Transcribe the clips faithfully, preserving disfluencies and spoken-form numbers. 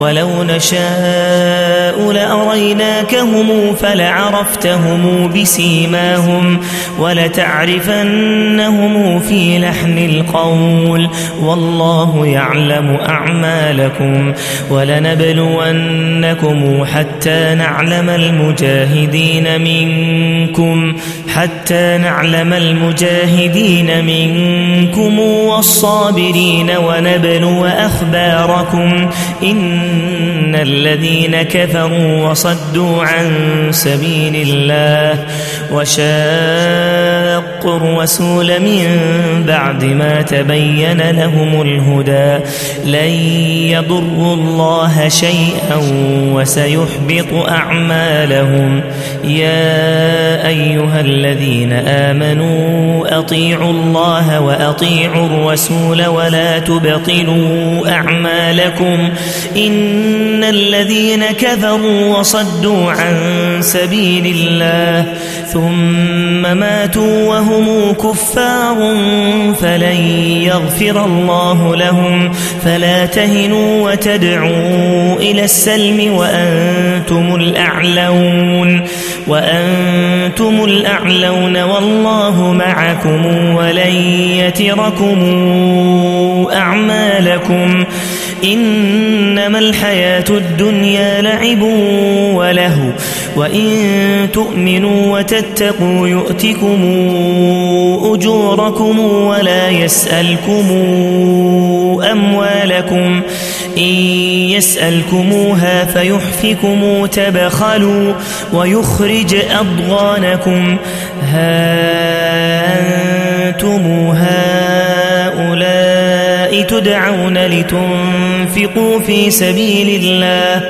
ولو نشاء لأريناكهم فلعرفتهم بسيماهم ولتعرفنهم في لحن القول والله يعلم أعمالكم ولنبلونكم حتى نعلم المجاهدين منكم حتى نعلم المجاهدين منكم والصابرين ونبلو أخباركم إن الذين كفروا وصدوا عن سبيل الله وشاقوا الرسول من بعد ما تبين لهم الهدى لن يضروا الله شيئا وسيحبط أعمالهم يا أيها الذين آمنوا أطيعوا الله وأطيعوا الرسول ولا تبطلوا أعمالكم إن الذين كفروا وصدوا عن سبيل الله ثم ماتوا وهم كفار فلن يغفر الله لهم فلا تهنوا وتدعوا إلى السلم وأنتم الأعلون وأنتم الأعلون والله معكم ولن يتركم أعمالكم إنما الحياة الدنيا لعب ولهو وإن تؤمنوا وتتقوا يؤتكم أجوركم ولا يسألكم أموالكم إن يسألكموها فيحفكم تبخلوا ويخرج أضغانكم ها أنتم هؤلاء تدعون لتنفقوا في سبيل الله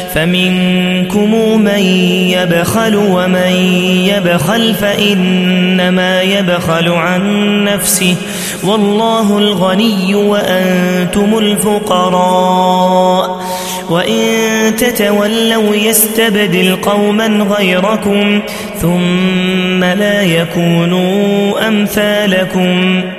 فمنكم من يبخل ومن يبخل فإنما يبخل عن نفسه والله الغني وأنتم الفقراء وإن تتولوا يستبدل قوما غيركم ثم لا يكونوا أمثالكم